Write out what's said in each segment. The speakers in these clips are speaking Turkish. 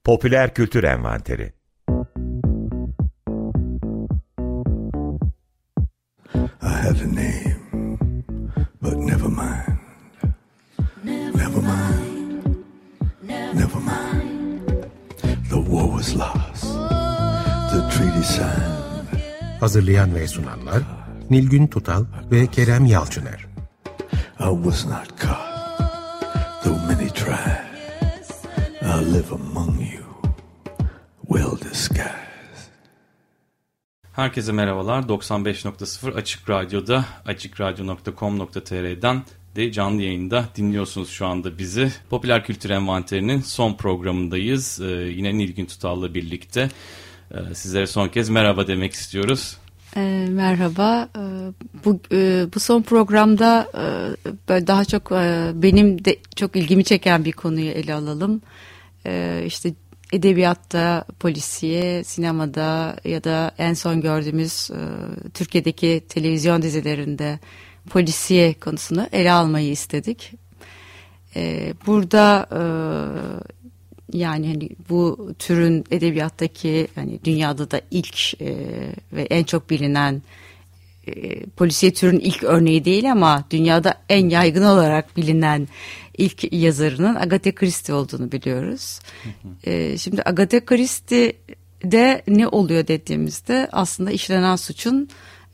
Popüler Kültür Envanteri. I have a name, but never mind. Never mind. Never mind. The war was lost. The treaty signed. Hazırlayan ve sunanlar Nilgün Tutal ve Kerem Yalçıner. I was not caught, though many tried. I live among you, well disguised. Herkese merhabalar. 95.0 Açık Radyo'da, açıkradyo.com.tr'den de canlı yayında dinliyorsunuz şu anda bizi. Popüler Kültür Envanteri'nin son programındayız. Yine Nilgün Tutal'la birlikte sizlere son kez merhaba demek istiyoruz. Merhaba. Bu son programda böyle daha çok benim de çok ilgimi çeken bir konuyu ele alalım. İşte edebiyatta, polisiye, sinemada ya da en son gördüğümüz Türkiye'deki televizyon dizilerinde polisiye konusunu ele almayı istedik. Burada yani hani bu türün edebiyattaki hani dünyada da ilk ve en çok bilinen polisiye türün ilk örneği değil ama dünyada en yaygın olarak bilinen ilk yazarının Agatha Christie olduğunu biliyoruz. Şimdi Agatha Christie'de ne oluyor dediğimizde aslında işlenen suçun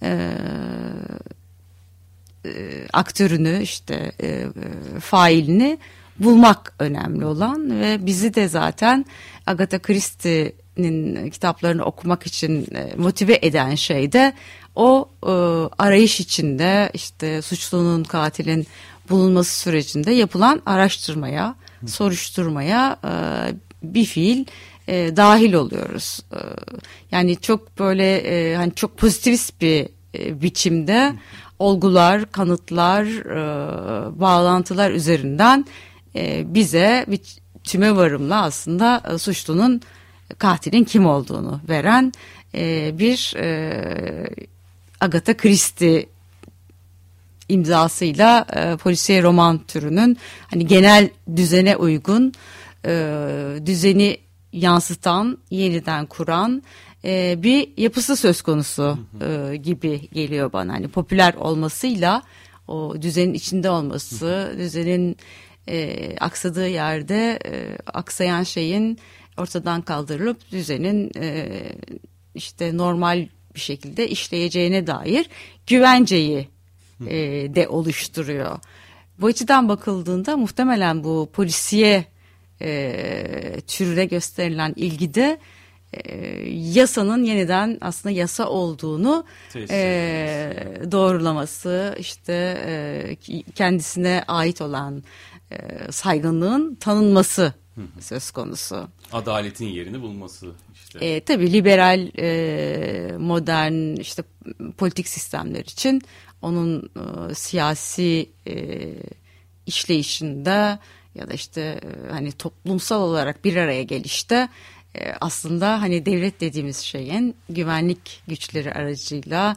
aktörünü işte failini bulmak önemli olan ve bizi de zaten Agatha Christie'nin kitaplarını okumak için motive eden şey de o arayış içinde işte suçlunun, katilin bulunması sürecinde yapılan araştırmaya, soruşturmaya bir fiil dahil oluyoruz. Yani çok böyle hani çok pozitivist bir biçimde olgular, kanıtlar, bağlantılar üzerinden bize bir tümevarımla aslında suçlunun, katilin kim olduğunu veren bir Agatha Christie imzasıyla polisiye roman türünün hani genel düzene uygun, düzeni yansıtan, yeniden kuran bir yapısı söz konusu gibi geliyor bana. Hani popüler olmasıyla o düzenin içinde olması, düzenin aksadığı yerde aksayan şeyin ortadan kaldırılıp düzenin işte normal bir şekilde işleyeceğine dair güvenceyi de oluşturuyor. Bu açıdan bakıldığında muhtemelen bu polisiye türüne gösterilen ilgide yasanın yeniden aslında yasa olduğunu doğrulaması, işte kendisine ait olan saygınlığın tanınması söz konusu. Adaletin yerini bulması işte. Tabii liberal, modern işte politik sistemler için onun siyasi işleyişinde ya da işte hani toplumsal olarak bir araya gelişte aslında hani devlet dediğimiz şeyin güvenlik güçleri aracıyla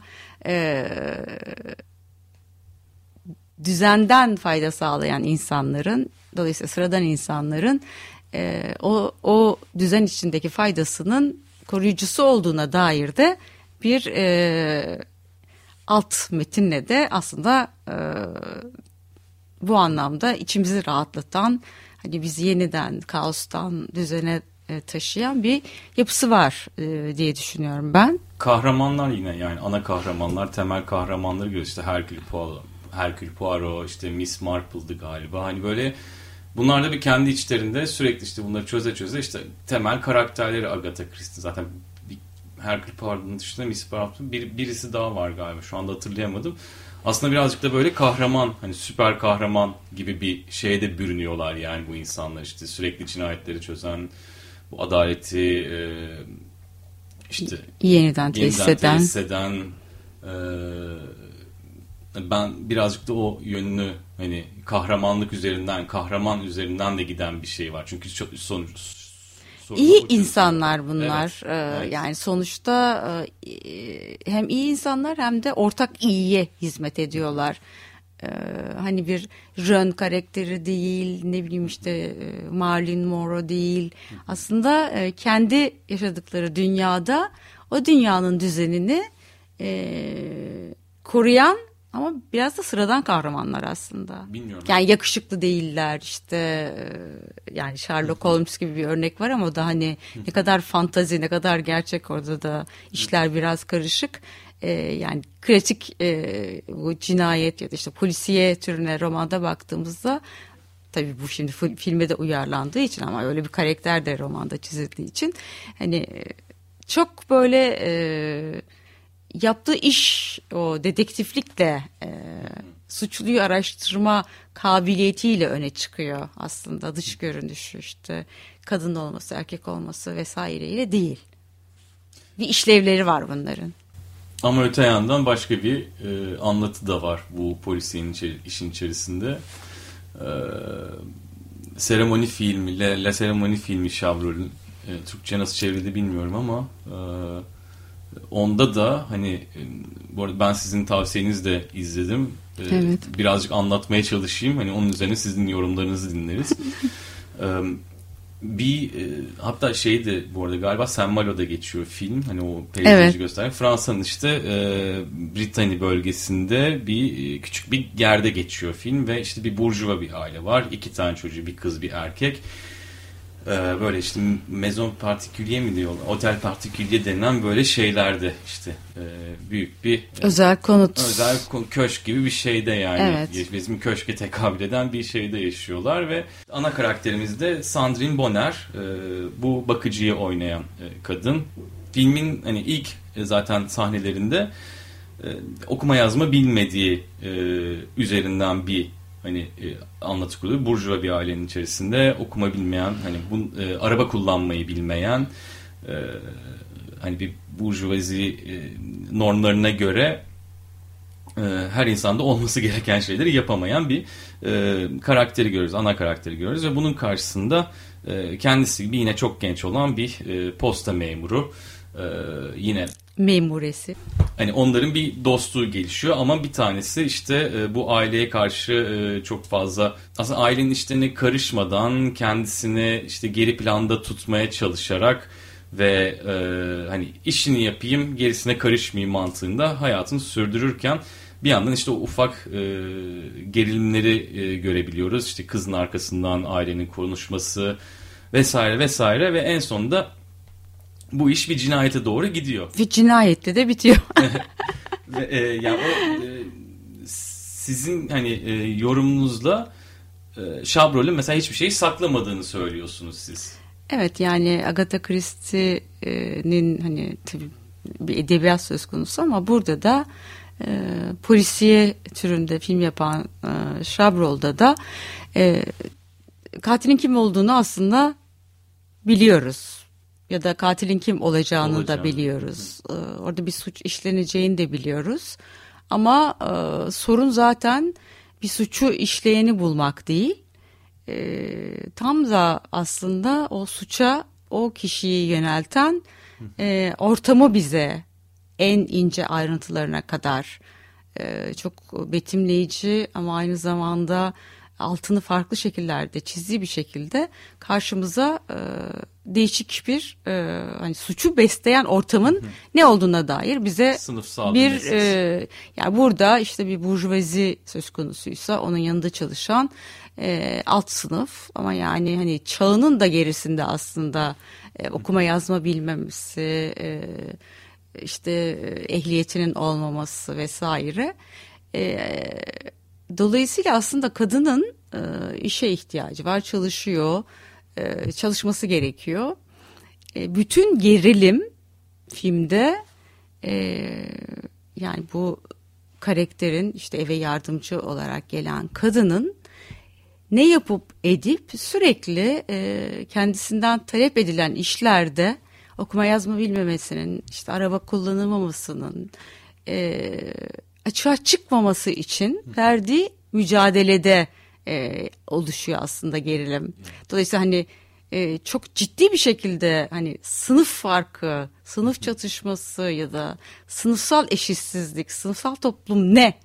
düzenden fayda sağlayan insanların, dolayısıyla sıradan insanların o düzen içindeki faydasının koruyucusu olduğuna dair de bir alt metinle de aslında bu anlamda içimizi rahatlatan, hani bizi yeniden kaostan düzene taşıyan bir yapısı var diye düşünüyorum ben. Kahramanlar yine yani ana kahramanlar, temel kahramanları görüyoruz. İşte Hercule Poirot, işte Miss Marple'dı galiba. Hani böyle bunlar da bir kendi içlerinde sürekli işte bunları çöze işte temel karakterleri Agatha Christie. Zaten Hercule Poirot'un dışında Miss Marple birisi daha var galiba. Şu anda hatırlayamadım. Aslında birazcık da böyle kahraman, hani süper kahraman gibi bir şeye de bürünüyorlar yani bu insanlar. İşte sürekli cinayetleri çözen, bu adaleti işte yeniden tesis eden ben birazcık da o yönünü hani kahraman üzerinden de giden bir şey var. Çünkü çok İyi insanlar bunlar. Evet. Yani sonuçta hem iyi insanlar hem de ortak iyiye hizmet ediyorlar. Hani bir Jön karakteri değil, ne bileyim işte Marilyn Monroe değil. Aslında kendi yaşadıkları dünyada o dünyanın düzenini koruyan ama biraz da sıradan kahramanlar aslında. Bilmiyorum. Yani yakışıklı değiller işte, yani Sherlock Holmes gibi bir örnek var ama o da hani ne kadar fantazi, ne kadar gerçek, orada da işler biraz karışık. Yani klasik bu cinayet ya da işte polisiye türüne romanda baktığımızda, tabii bu şimdi filme de uyarlandığı için ama öyle bir karakter de romanda çizildiği için hani çok böyle yaptığı iş o dedektiflikle suçluyu araştırma kabiliyetiyle öne çıkıyor aslında. Dış görünüşü işte kadın olması, erkek olması vesaireyle değil. Bir işlevleri var bunların. Ama öte yandan başka bir anlatı da var bu polisiyenin işin içerisinde. Seremoni filmi, La Seremoni filmi Chabrol'ün Türkçe nasıl çevrildi bilmiyorum ama onda da hani bu arada ben sizin tavsiyenizle izledim. Evet. Birazcık anlatmaya çalışayım. Hani onun üzerine sizin yorumlarınızı dinleriz. Hatta şeydi bu arada galiba Saint Malo'da geçiyor film. Hani o peyzajı gösteren. Fransa'nın işte Britanya bölgesinde küçük bir yerde geçiyor film ve işte bir burjuva bir aile var. 2 tane çocuğu, bir kız bir erkek. Böyle işte maison particulier mi diyorlar? Otel particulier denilen böyle şeylerde işte büyük bir özel konut. Özel köşk gibi bir şeyde yani. Evet. Bizim köşke tekabül eden bir şeyde yaşıyorlar ve ana karakterimiz de Sandrine Bonner, bu bakıcıyı oynayan kadın. Filmin hani ilk zaten sahnelerinde okuma yazma bilmediği üzerinden bir hani anlatı kuruluyor. Burjuva bir ailenin içerisinde okuma bilmeyen, hani araba kullanmayı bilmeyen, hani bir burjuvazi normlarına göre her insanda olması gereken şeyleri yapamayan bir karakteri görüyoruz. Ana karakteri görüyoruz ve bunun karşısında kendisi gibi yine çok genç olan bir posta memuru, yine memuresi. Hani onların bir dostluğu gelişiyor ama bir tanesi işte bu aileye karşı çok fazla aslında ailenin işlerine karışmadan kendisini işte geri planda tutmaya çalışarak ve hani işini yapayım gerisine karışmayayım mantığında hayatını sürdürürken bir yandan işte o ufak gerilimleri görebiliyoruz. İşte kızın arkasından ailenin konuşması vesaire vesaire ve en sonunda bu iş bir cinayete doğru gidiyor. Bir cinayetle de bitiyor. Ve yani o sizin hani yorumunuzla Chabrol'ün mesela hiçbir şeyi saklamadığını söylüyorsunuz siz. Evet, yani Agatha Christie'nin hani tabii bir edebiyat söz konusu ama burada da polisiye türünde film yapan Chabrol'da da katilin kim olduğunu aslında biliyoruz. Ya da katilin kim olacağını da biliyoruz. Orada bir suç işleneceğini de biliyoruz. Ama sorun zaten bir suçu işleyeni bulmak değil. Tam da aslında o suça o kişiyi yönelten ortamı bize en ince ayrıntılarına kadar çok betimleyici ama aynı zamanda altını farklı şekillerde çizdiği bir şekilde karşımıza değişik bir hani suçu besleyen ortamın ne olduğuna dair bize sınıfsal bir yani burada işte bir burjuvazi söz konusuysa onun yanında çalışan alt sınıf ama yani hani çağının da gerisinde aslında okuma yazma bilmemesi, işte ehliyetinin olmaması vesaire. Dolayısıyla aslında kadının işe ihtiyacı var, çalışıyor, çalışması gerekiyor. Bütün gerilim filmde yani bu karakterin işte eve yardımcı olarak gelen kadının ne yapıp edip sürekli kendisinden talep edilen işlerde okuma yazma bilmemesinin, işte araba kullanılmamasının, açığa çıkmaması için verdiği mücadelede oluşuyor aslında gerilim. Dolayısıyla hani çok ciddi bir şekilde hani sınıf farkı, sınıf çatışması ya da sınıfsal eşitsizlik, sınıfsal toplum ne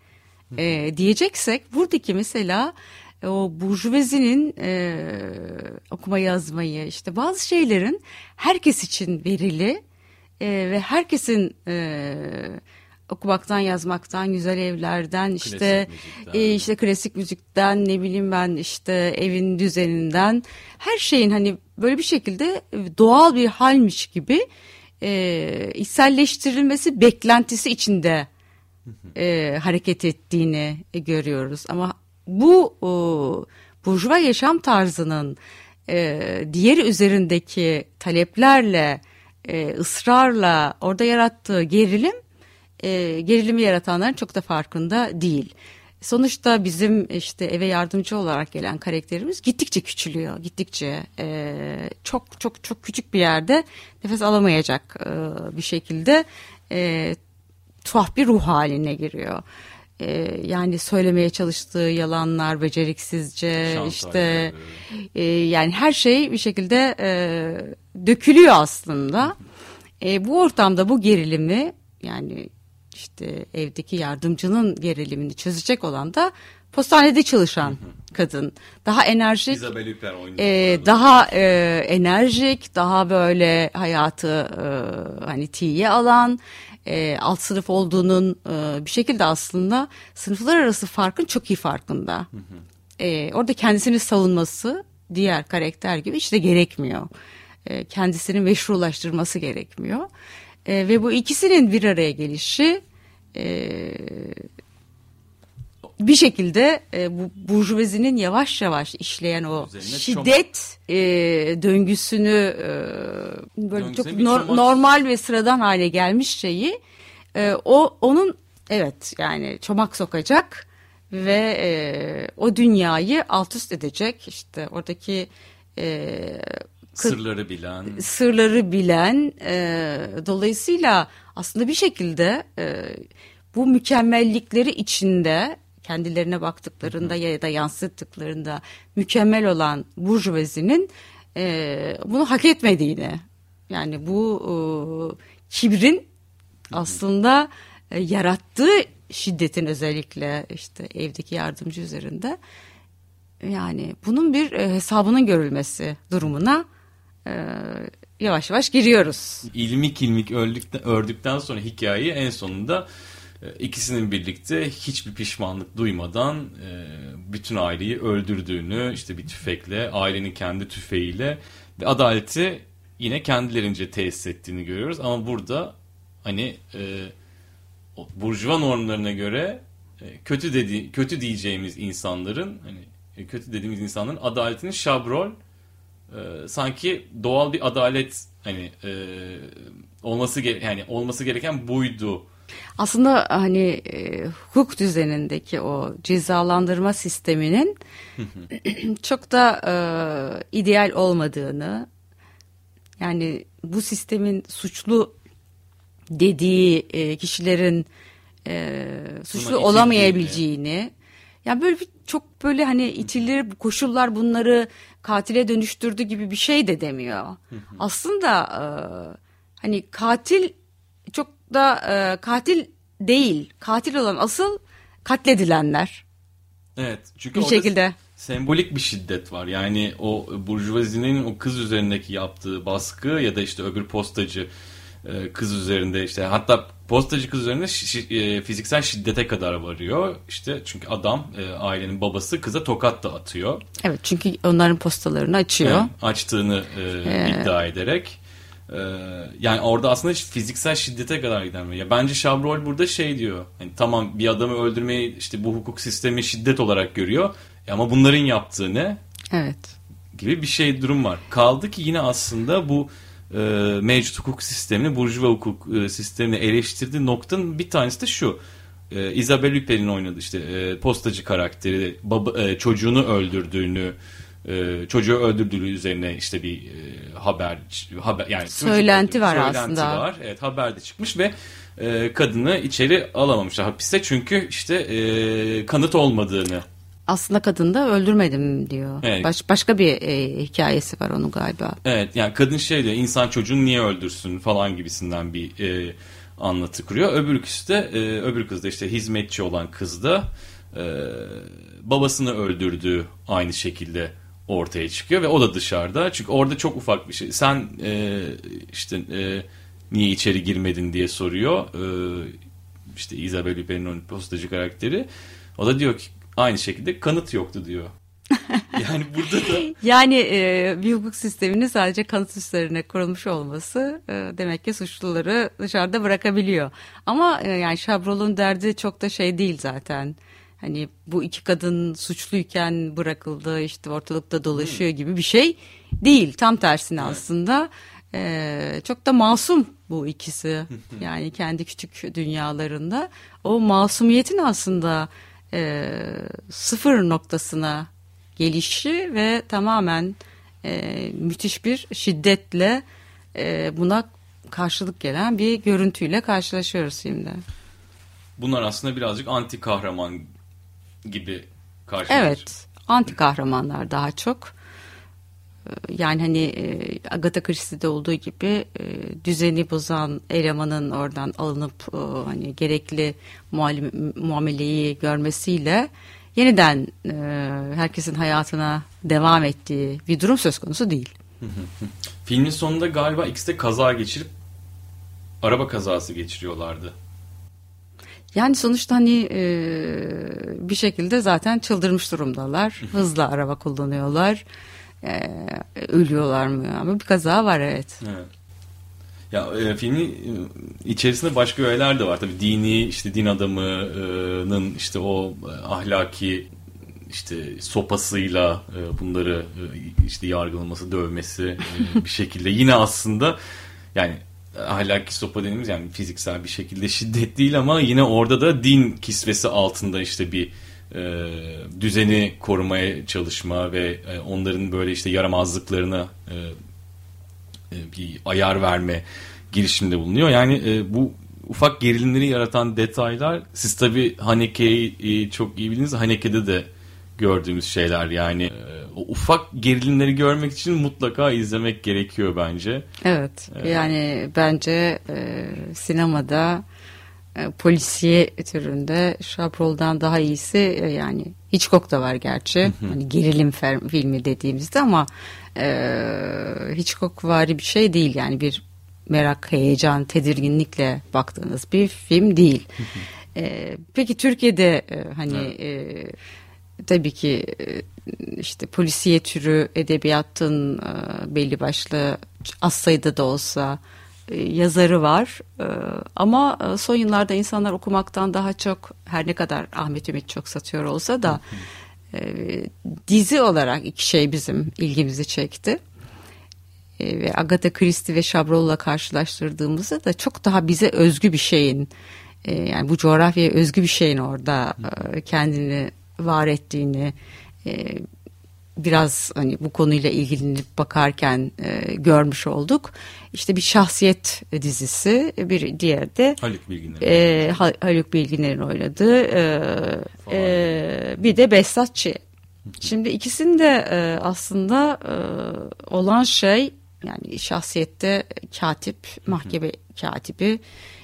diyeceksek buradaki mesela o burjuvazinin okuma yazmayı, işte bazı şeylerin herkes için verili ve herkesin okumaktan, yazmaktan, güzel evlerden, işte klasik müzikten, ne bileyim ben, işte evin düzeninden, her şeyin hani böyle bir şekilde doğal bir halmiş gibi içselleştirilmesi beklentisi içinde hareket ettiğini görüyoruz. Ama bu burjuva yaşam tarzının diğeri üzerindeki taleplerle, ısrarla orada yarattığı gerilimi yaratanların çok da farkında değil. Sonuçta bizim işte eve yardımcı olarak gelen karakterimiz gittikçe küçülüyor. Gittikçe çok çok çok küçük bir yerde nefes alamayacak bir şekilde tuhaf bir ruh haline giriyor. Yani söylemeye çalıştığı yalanlar, beceriksizce, işte yani her şey bir şekilde dökülüyor aslında. Bu ortamda bu gerilimi, yani işte evdeki yardımcının gerilimini çözecek olan da postanede çalışan kadın. Daha enerjik, daha enerjik, daha böyle hayatı hani tiye alan, alt sınıf olduğunun bir şekilde aslında sınıflar arası farkın çok iyi farkında. Orada kendisini savunması diğer karakter gibi işte gerekmiyor. Kendisini meşrulaştırması gerekmiyor. Ve bu ikisinin bir araya gelişi bir şekilde bu burjuvazinin yavaş yavaş işleyen o şiddet döngüsünü böyle çok normal ve sıradan hale gelmiş şeyi onun evet yani çomak sokacak ve o dünyayı alt üst edecek, işte oradaki sırları bilen dolayısıyla aslında bir şekilde bu mükemmellikleri içinde kendilerine baktıklarında ya da yansıttıklarında mükemmel olan burjuvazinin bunu hak etmediğini, yani bu kibrin aslında yarattığı şiddetin, özellikle işte evdeki yardımcı üzerinde, yani bunun bir hesabının görülmesi durumuna yavaş yavaş giriyoruz. İlmik ördükten sonra hikayeyi en sonunda ikisinin birlikte hiçbir pişmanlık duymadan bütün aileyi öldürdüğünü, işte bir tüfekle, ailenin kendi tüfeğiyle ve adaleti yine kendilerince tesis ettiğini görüyoruz. Ama burada hani burjuva normlarına göre kötü diyeceğimiz insanların, hani kötü dediğimiz insanların adaletinin şabrol, sanki doğal bir adalet, hani olması gereken buydu. Aslında hani hukuk düzenindeki o cezalandırma sisteminin çok da ideal olmadığını, yani bu sistemin suçlu dediği kişilerin suçlu olamayabileceğini, yani böyle çok böyle hani itilir, koşullar bunları katile dönüştürdü gibi bir şey de demiyor. Aslında hani katil çok da katil değil. Katil olan asıl katledilenler. Evet. Çünkü bir şekilde sembolik bir şiddet var. Yani o burjuvazinin o kız üzerindeki yaptığı baskı ya da işte öbür postacı kız üzerinde, işte hatta postacı kız üzerinde fiziksel şiddete kadar varıyor. İşte çünkü adam, ailenin babası, kıza tokat da atıyor. Evet, çünkü onların postalarını açıyor. Yani açtığını iddia ederek. Yani orada aslında fiziksel şiddete kadar giden. Ya bence Chabrol burada şey diyor. Hani tamam, bir adamı öldürmeyi işte bu hukuk sistemi şiddet olarak görüyor. Ama bunların yaptığı ne? Evet. Gibi bir şey, durum var. Kaldı ki yine aslında bu mevcut hukuk sistemini, burjuva hukuk sistemini eleştirdiği noktanın bir tanesi de şu. Isabelle Huppert'in oynadığı işte postacı karakteri çocuğunu öldürdüğünü, çocuğu öldürdüğü üzerine işte bir haber yani söylenti var aslında. Var. Evet, haberde çıkmış ve kadını içeri alamamışlar hapiste, çünkü işte kanıt olmadığını. Aslında kadın da öldürmedim diyor. Evet. Başka bir hikayesi var onun galiba. Evet, yani kadın şey diyor, insan çocuğunu niye öldürsün falan gibisinden bir anlatı kuruyor. Öbür kız da işte hizmetçi olan kız da babasını öldürdüğü aynı şekilde ortaya çıkıyor ve o da dışarıda. Çünkü orada çok ufak bir şey. Sen niye içeri girmedin diye soruyor. İşte Isabelle Huppert'in postacı karakteri. O da diyor ki aynı şekilde kanıt yoktu diyor. Yani burada da... Yani bir hukuk sisteminin sadece kanıt üzerine kurulmuş olması demek ki suçluları dışarıda bırakabiliyor. Ama yani Chabrol'un derdi çok da şey değil zaten. Hani bu iki kadın suçluyken bırakıldı, işte ortalıkta dolaşıyor gibi bir şey değil. Tam tersine aslında çok da masum bu ikisi. Yani kendi küçük dünyalarında o masumiyetin aslında sıfır noktasına gelişi ve tamamen müthiş bir şiddetle buna karşılık gelen bir görüntüyle karşılaşıyoruz şimdi. Bunlar aslında birazcık anti kahraman gibi karşılaşıyor. Evet, anti kahramanlar daha çok. Yani hani Agatha Christie'de olduğu gibi düzeni bozan elemanın oradan alınıp hani gerekli muameleyi görmesiyle yeniden herkesin hayatına devam ettiği bir durum söz konusu değil. Filmin sonunda galiba ikisi de kaza geçirip araba kazası geçiriyorlardı. Yani sonuçta hani bir şekilde zaten çıldırmış durumdalar. Hızla araba kullanıyorlar. Ölüyorlar mı? Ama bir kaza var, evet. Evet. Ya filmin içerisinde başka öğeler de var. Tabii dini, işte din adamının işte o ahlaki işte sopasıyla bunları işte yargılaması, dövmesi bir şekilde yine aslında yani ahlaki sopa dediğimiz yani fiziksel bir şekilde şiddet değil ama yine orada da din kisvesi altında işte bir düzeni korumaya çalışma ve onların böyle işte yaramazlıklarına bir ayar verme girişiminde bulunuyor. Yani bu ufak gerilimleri yaratan detaylar, siz tabii Haneke'yi çok iyi bildiğiniz, Haneke'de de gördüğümüz şeyler. Yani o ufak gerilimleri görmek için mutlaka izlemek gerekiyor bence. Evet. Yani bence sinemada polisiye türünde Chabrol'dan daha iyisi yani Hitchcock da var gerçi. Hani gerilim filmi dediğimizde ama Hitchcockvari bir şey değil. Yani bir merak, heyecan, tedirginlikle baktığınız bir film değil. Peki Türkiye'de hani tabii ki işte polisiye türü edebiyatın belli başlı az sayıda da olsa yazarı var. Ama son yıllarda insanlar okumaktan daha çok, her ne kadar Ahmet Ümit çok satıyor olsa da dizi olarak iki şey bizim ilgimizi çekti. Ve Agatha Christie ve Chabrol'la karşılaştırdığımızda da çok daha bize özgü bir şeyin, yani bu coğrafyaya özgü bir şeyin orada kendini var ettiğini biraz hani bu konuyla ilgilenip bakarken görmüş olduk. İşte bir şahsiyet dizisi, bir diğer de Haluk Bilginer'in oynadığı bir de Behzat Ç. Şimdi ikisinde aslında olan şey, yani şahsiyette katip, mahkeme katibi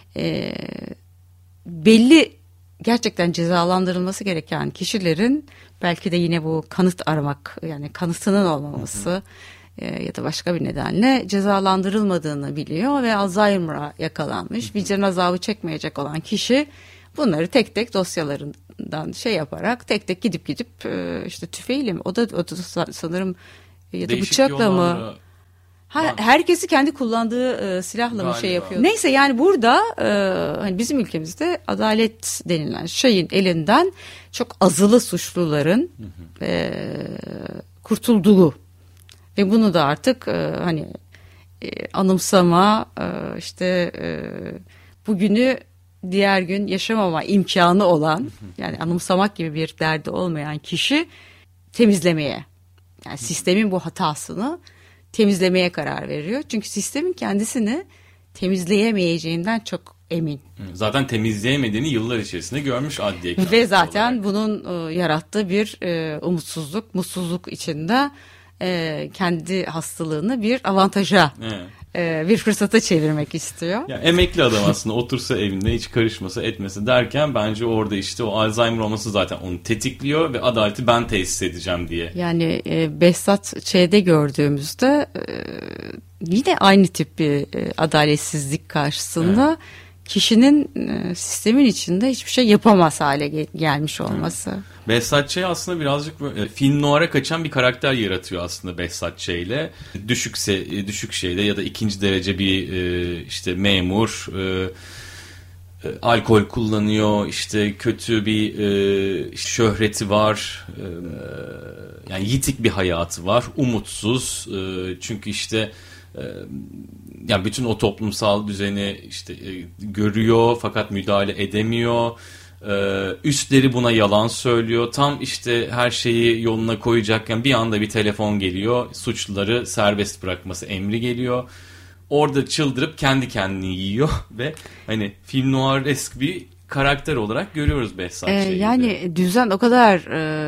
belli gerçekten cezalandırılması gereken kişilerin belki de yine bu kanıt aramak, yani kanıtının olmaması ya da başka bir nedenle cezalandırılmadığını biliyor ve Alzheimer'a yakalanmış, vicdan azabı çekmeyecek olan kişi bunları tek tek dosyalarından şey yaparak tek tek gidip işte tüfeğiyle mi, o da sanırım ya da değişik bıçakla mı? Herkesi kendi kullandığı silahla mı şey yapıyor? Neyse, yani burada hani bizim ülkemizde adalet denilen şeyin elinden çok azılı suçluların kurtulduğu ve bunu da artık hani anımsama, işte bugünü diğer gün yaşamama imkanı olan, yani anımsamak gibi bir derdi olmayan kişi temizlemeye, yani sistemin bu hatasını temizlemeye karar veriyor. Çünkü sistemin kendisini temizleyemeyeceğinden çok emin. Zaten temizleyemediğini yıllar içerisinde görmüş adliye. Ve zaten olarak bunun yarattığı bir mutsuzluk içinde kendi hastalığını bir avantaja bir fırsata çevirmek istiyor. Yani emekli adam aslında otursa evinde hiç karışmasa etmese derken bence orada işte o Alzheimer olması zaten onu tetikliyor ve adaleti ben tesis edeceğim diye. Yani Behzat Ç'de gördüğümüzde yine aynı tip bir adaletsizlik karşısında kişinin sistemin içinde hiçbir şey yapamaz hale gelmiş olması. Behzat Ç. aslında birazcık böyle, film noir'a kaçan bir karakter yaratıyor aslında Behzat Ç. ile. Düşük şeyde ya da ikinci derece bir işte memur, alkol kullanıyor, işte kötü bir şöhreti var, yani yitik bir hayatı var, umutsuz, çünkü işte yani bütün o toplumsal düzeni işte görüyor fakat müdahale edemiyor. Üstleri buna yalan söylüyor. Tam işte her şeyi yoluna koyacakken bir anda bir telefon geliyor. Suçluları serbest bırakması emri geliyor. Orada çıldırıp kendi kendini yiyor ve hani film noir-esk bir karakter olarak görüyoruz Behzat Ç'yi. Yani düzen o kadar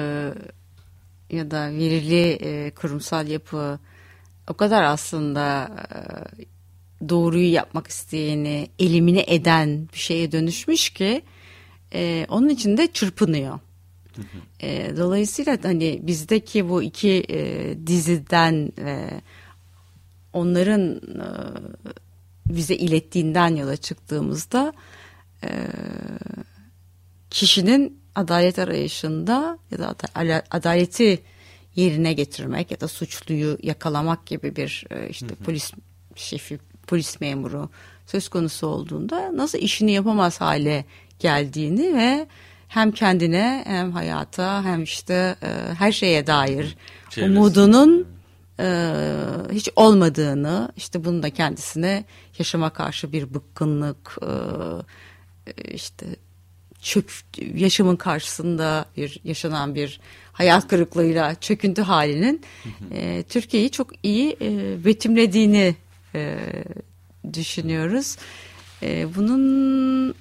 ya da verili kurumsal yapı o kadar aslında doğruyu yapmak isteyeni elimine eden bir şeye dönüşmüş ki onun için de çırpınıyor. Dolayısıyla hani bizdeki bu iki diziden onların bize ilettiğinden yola çıktığımızda kişinin adalet arayışında ya da adaleti yerine getirmek ya da suçluyu yakalamak gibi bir işte polis şefi, polis memuru söz konusu olduğunda nasıl işini yapamaz hale geldiğini ve hem kendine hem hayata hem işte her şeye dair umudunun hiç olmadığını, işte bunu da kendisine yaşama karşı bir bıkkınlık, işte yaşamın karşısında yaşanan bir hayal kırıklığıyla çöküntü halinin Türkiye'yi çok iyi betimlediğini düşünüyoruz. Bunun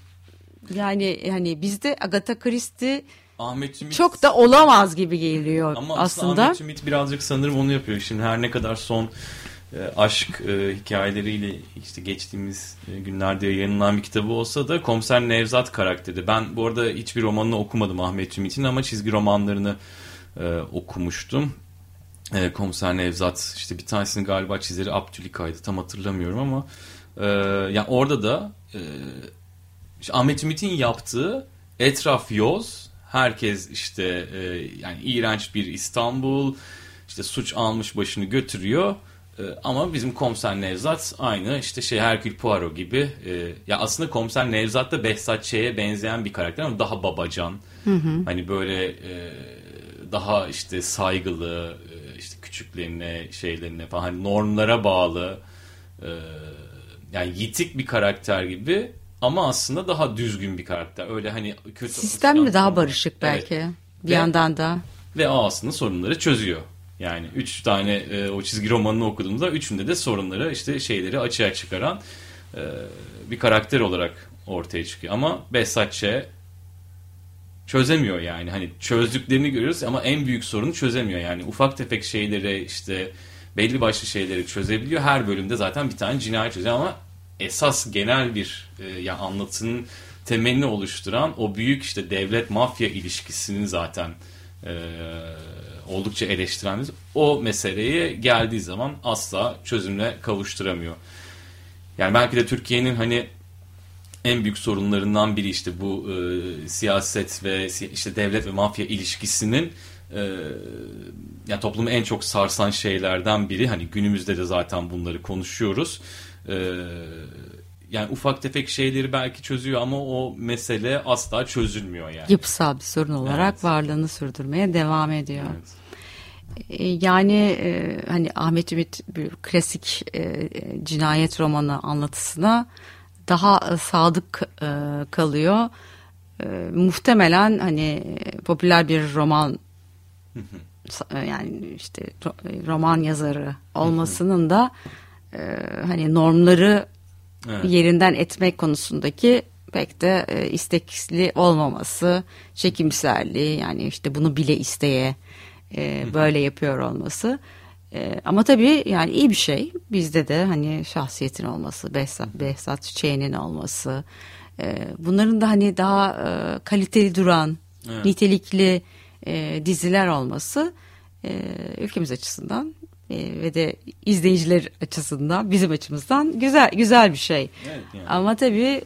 yani bizde Agatha Christie Ahmet Ümit çok da olamaz gibi geliyor ama aslında. Ahmet Ümit birazcık sanırım onu yapıyor. Şimdi her ne kadar son aşk hikayeleriyle işte geçtiğimiz günlerde yayınlanan bir kitabı olsa da Komiser Nevzat karakteri. Ben bu arada hiçbir romanını okumadım Ahmet Ümit'in ama çizgi romanlarını okumuştum. Komiser Nevzat işte bir tanesinin galiba çizeri Abdülika'ydı, tam hatırlamıyorum ama yani orada da işte Ahmet Ümit'in yaptığı etraf yoz, herkes işte yani iğrenç bir İstanbul, işte suç almış başını götürüyor. Ama bizim Komiser Nevzat aynı işte Hercule Poirot gibi. Ya aslında Komiser Nevzat da Behzat Ç'ye benzeyen bir karakter ama daha babacan. Hani böyle daha işte saygılı, işte küçüklerine, şeylerine falan, hani normlara bağlı, yani yitik bir karakter gibi ama aslında daha düzgün bir karakter. Öyle hani kötü. Sistemle daha barışık belki. Evet. Bir yandan da. Ve o aslında sorunları çözüyor. Yani 3 tane o çizgi romanını okuduğumuzda üçünde de sorunları, işte şeyleri açığa çıkaran bir karakter olarak ortaya çıkıyor. Ama Behzat Ç. çözemiyor yani. Hani çözdüklerini görüyoruz ama en büyük sorunu çözemiyor. Yani ufak tefek şeyleri, işte belli başlı şeyleri çözebiliyor. Her bölümde zaten bir tane cinayet çözüyor ama esas genel bir yani anlatının temelini oluşturan o büyük işte devlet mafya ilişkisinin zaten oldukça eleştiren, o meseleye geldiği zaman asla çözümle kavuşturamıyor. Yani belki de Türkiye'nin hani en büyük sorunlarından biri işte bu siyaset ve işte devlet ve mafya ilişkisinin yani toplumu en çok sarsan şeylerden biri. Hani günümüzde de zaten bunları konuşuyoruz. Yani ufak tefek şeyleri belki çözüyor ama o mesele asla çözülmüyor yani. Yapısal bir sorun olarak varlığını sürdürmeye devam ediyor. Evet. Yani hani Ahmet Ümit bir klasik cinayet romanı anlatısına daha sadık kalıyor. Muhtemelen hani popüler bir roman yani işte roman yazarı olmasının da hani normları yerinden etmek konusundaki pek de istekli olmaması, çekimserliği, yani işte bunu bile isteye böyle yapıyor olması Ama tabii yani iyi bir şey. Bizde de hani şahsiyetin olması, Behzat Çiçek'in olması, bunların da hani daha kaliteli duran, nitelikli diziler olması ülkemiz açısından ve de izleyiciler açısından, bizim açımızdan güzel bir şey. Evet, yani. Ama tabii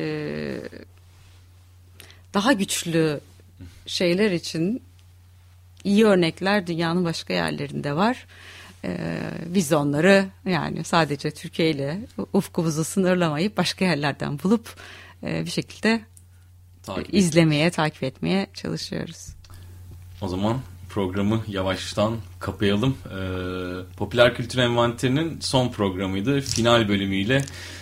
daha güçlü şeyler için iyi örnekler dünyanın başka yerlerinde var. Biz onları yani sadece Türkiye ile ufkumuzu sınırlamayıp başka yerlerden bulup bir şekilde izlemeye, takip etmeye çalışıyoruz. O zaman programı yavaştan kapayalım. Popüler Kültür Envanteri'nin son programıydı. Final bölümüyle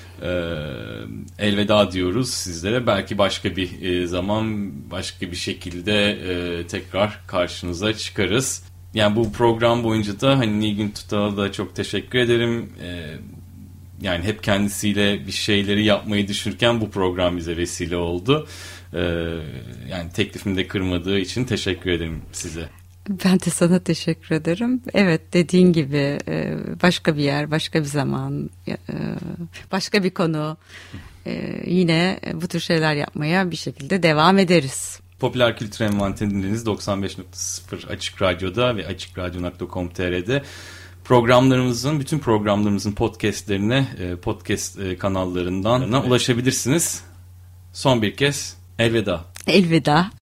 elveda diyoruz sizlere. Belki başka bir zaman, başka bir şekilde tekrar karşınıza çıkarız. Yani bu program boyunca da hani Nilgün Tutal'a da çok teşekkür ederim. Yani hep kendisiyle bir şeyleri yapmayı düşünürken bu program bize vesile oldu. Yani teklifimi de kırmadığı için teşekkür ederim size. Ben de sana teşekkür ederim. Evet, dediğin gibi başka bir yer, başka bir zaman, başka bir konu, yine bu tür şeyler yapmaya bir şekilde devam ederiz. Popüler Kültür Envanteri'ni dinlediniz 95.0 Açık Radyo'da ve açıkradyo.com.tr'de. Bütün programlarımızın podcastlerine podcast kanallarından ulaşabilirsiniz. Son bir kez elveda. Elveda.